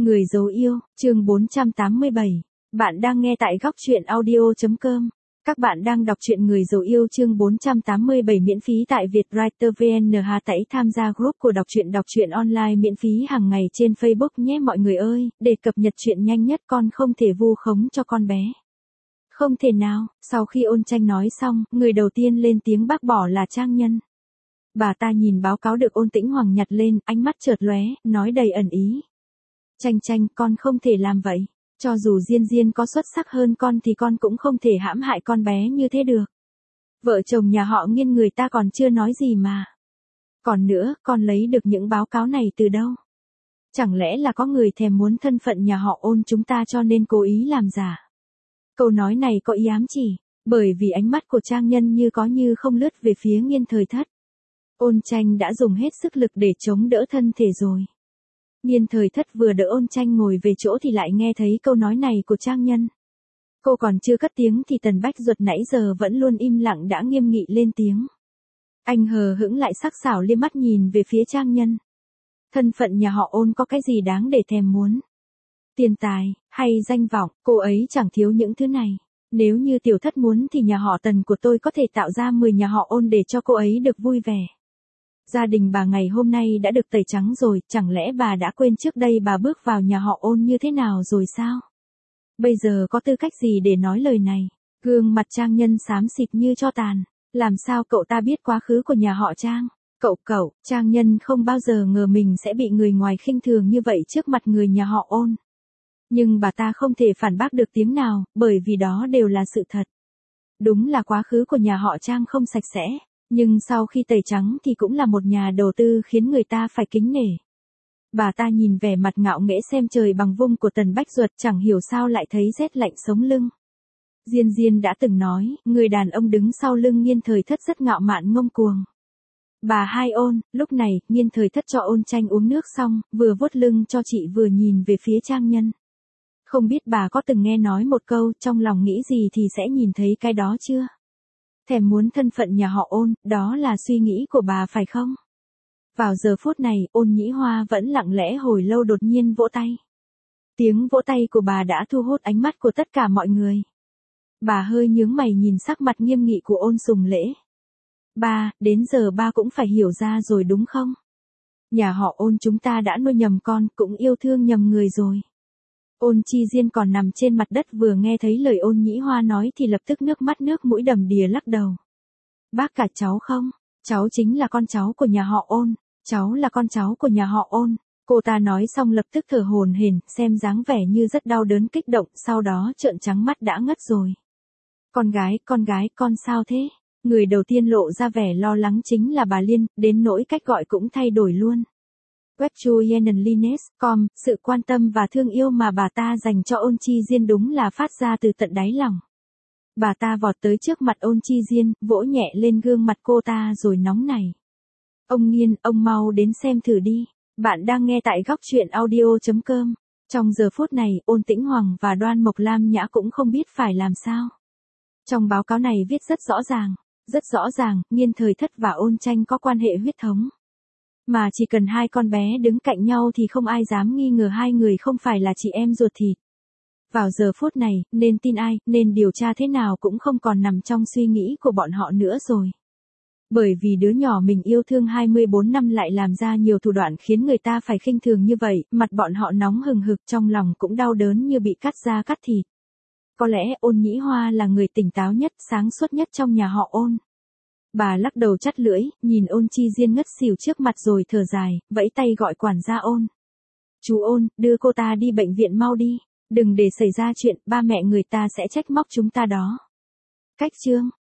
Người dấu yêu, chương 487. Bạn đang nghe tại góc truyện audio.com. Các bạn đang đọc truyện Người dấu yêu chương 487 miễn phí tại Vietwriter VN. Hãy tham gia group của đọc truyện online miễn phí hàng ngày trên Facebook nhé mọi người ơi, để cập nhật chuyện nhanh nhất. Con không thể vu khống cho con bé. Không thể nào. Sau khi Ôn Tranh nói xong, người đầu tiên lên tiếng bác bỏ là Trang Nhân. Bà ta nhìn báo cáo được Ôn Tĩnh Hoàng nhặt lên, ánh mắt chợt lóe, nói đầy ẩn ý. Tranh, con không thể làm vậy. Cho dù Diên có xuất sắc hơn con thì con cũng không thể hãm hại con bé như thế được. Vợ chồng nhà họ Nghiên người ta còn chưa nói gì mà. Còn nữa, con lấy được những báo cáo này từ đâu? Chẳng lẽ là có người thèm muốn thân phận nhà họ Ôn chúng ta cho nên cố ý làm giả? Câu nói này có ý ám chỉ, bởi vì ánh mắt của Trang Nhân như có như không lướt về phía Nghiên Thời Thất. Ôn Tranh đã dùng hết sức lực để chống đỡ thân thể rồi. Nghiên Thời Thất vừa đỡ Ôn Tranh ngồi về chỗ thì lại nghe thấy câu nói này của Trang Nhân. Cô còn chưa cất tiếng thì Tần Bách Duật nãy giờ vẫn luôn im lặng đã nghiêm nghị lên tiếng. Anh hờ hững lại sắc sảo liếc mắt nhìn về phía Trang Nhân. Thân phận nhà họ Ôn có cái gì đáng để thèm muốn? Tiền tài, hay danh vọng, cô ấy chẳng thiếu những thứ này. Nếu như tiểu thất muốn thì nhà họ Tần của tôi có thể tạo ra 10 nhà họ Ôn để cho cô ấy được vui vẻ. Gia đình bà ngày hôm nay đã được tẩy trắng rồi, chẳng lẽ bà đã quên trước đây bà bước vào nhà họ Ôn như thế nào rồi sao? Bây giờ có tư cách gì để nói lời này? Gương mặt Trang Nhân xám xịt như tro tàn. Làm sao cậu ta biết quá khứ của nhà họ Trang? Cậu, Trang Nhân không bao giờ ngờ mình sẽ bị người ngoài khinh thường như vậy trước mặt người nhà họ Ôn. Nhưng bà ta không thể phản bác được tiếng nào, bởi vì đó đều là sự thật. Đúng là quá khứ của nhà họ Trang không sạch sẽ. Nhưng sau khi tẩy trắng thì cũng là một nhà đầu tư khiến người ta phải kính nể. Bà ta nhìn vẻ mặt ngạo nghễ xem trời bằng vung của Tần Bách Duật chẳng hiểu sao lại thấy rét lạnh sống lưng. Diên đã từng nói, người đàn ông đứng sau lưng Nghiên Thời Thất rất ngạo mạn ngông cuồng. Bà hai Ôn, lúc này, Nghiên Thời Thất cho Ôn Tranh uống nước xong, vừa vuốt lưng cho chị vừa nhìn về phía Trang Nhân. Không biết bà có từng nghe nói một câu, trong lòng nghĩ gì thì sẽ nhìn thấy cái đó chưa? Thèm muốn thân phận nhà họ Ôn, đó là suy nghĩ của bà phải không? Vào giờ phút này, Ôn Nhĩ Hoa vẫn lặng lẽ hồi lâu đột nhiên vỗ tay. Tiếng vỗ tay của bà đã thu hút ánh mắt của tất cả mọi người. Bà hơi nhướng mày nhìn sắc mặt nghiêm nghị của Ôn Sùng Lễ. Ba, đến giờ ba cũng phải hiểu ra rồi đúng không? Nhà họ Ôn chúng ta đã nuôi nhầm con, cũng yêu thương nhầm người rồi. Ôn Chi Diên còn nằm trên mặt đất vừa nghe thấy lời Ôn Nhĩ Hoa nói thì lập tức nước mắt nước mũi đầm đìa lắc đầu. Bác cả cháu không? Cháu chính là con cháu của nhà họ Ôn. Cháu là con cháu của nhà họ Ôn. Cô ta nói xong lập tức thở hổn hển, xem dáng vẻ như rất đau đớn kích động, sau đó trợn trắng mắt đã ngất rồi. Con gái, con sao thế? Người đầu tiên lộ ra vẻ lo lắng chính là bà Liên, đến nỗi cách gọi cũng thay đổi luôn. Webchuyenenlines.com, sự quan tâm và thương yêu mà bà ta dành cho Ôn Chi Diên đúng là phát ra từ tận đáy lòng. Bà ta vọt tới trước mặt Ôn Chi Diên, vỗ nhẹ lên gương mặt cô ta rồi nóng nảy. Ông Nghiên, ông mau đến xem thử đi. Bạn đang nghe tại góc truyện audio.com. Trong giờ phút này, Ôn Tĩnh Hoàng và Đoan Mộc Lam Nhã cũng không biết phải làm sao. Trong báo cáo này viết rất rõ ràng, Nghiên Thời Thất và Ôn Tranh có quan hệ huyết thống. Mà chỉ cần hai con bé đứng cạnh nhau thì không ai dám nghi ngờ hai người không phải là chị em ruột thịt. Vào giờ phút này, nên tin ai, nên điều tra thế nào cũng không còn nằm trong suy nghĩ của bọn họ nữa rồi. Bởi vì đứa nhỏ mình yêu thương 24 năm lại làm ra nhiều thủ đoạn khiến người ta phải khinh thường như vậy, mặt bọn họ nóng hừng hực trong lòng cũng đau đớn như bị cắt da cắt thịt. Có lẽ Ôn Nhĩ Hoa là người tỉnh táo nhất, sáng suốt nhất trong nhà họ Ôn. Bà lắc đầu chắt lưỡi, nhìn Ôn Chi Diên ngất xỉu trước mặt rồi thở dài, vẫy tay gọi quản gia Ôn. Chú Ôn, đưa cô ta đi bệnh viện mau đi, đừng để xảy ra chuyện, ba mẹ người ta sẽ trách móc chúng ta đó. Cách chương.